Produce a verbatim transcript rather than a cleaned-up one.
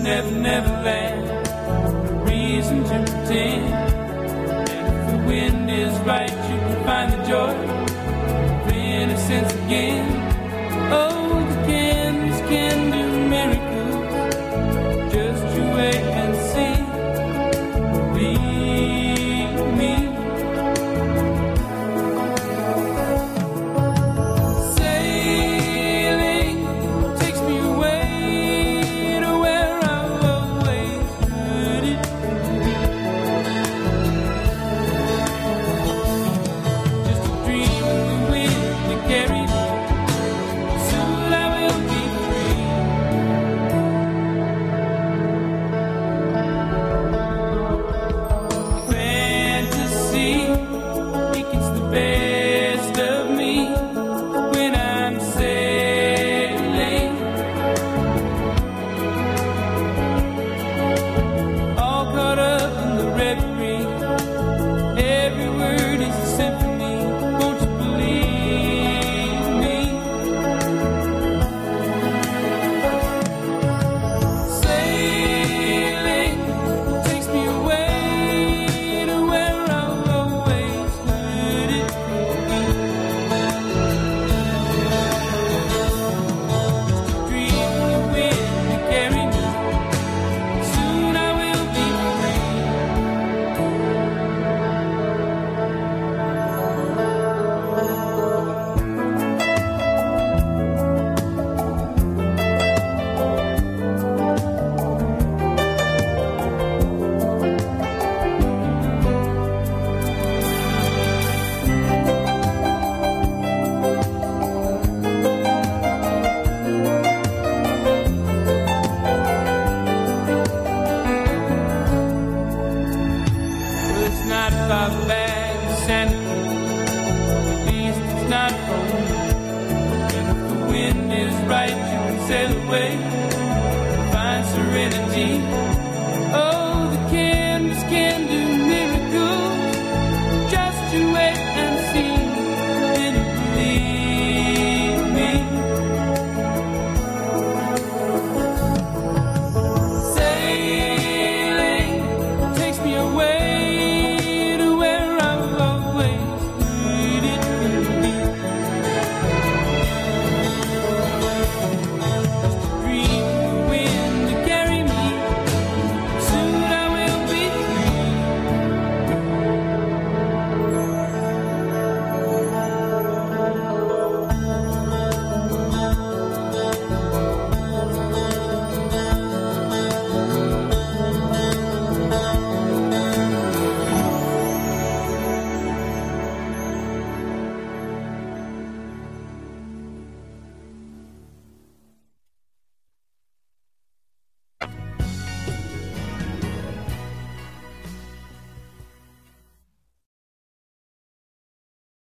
never, never land. No reason to pretend. And if the wind is right, you can find the joy of innocence again. Oh, the candles can do miracles. Just you wait and see. Believe me. Sailing takes me away to where I've always heard it. Just a dream of the wind that carries me. Soon I will be free. Fantasy, it gets the best of me when I'm sailing. All caught up in the reverie. Every word is a symphony. Won't you believe me? Sailing takes me away to where I've always heard it. Just a dream of the wind to carry me. Soon I will be free. Well, it's not far back to Santa Cruz. At least it's not home. And if the wind is right, you can sail away, find serenity. Oh,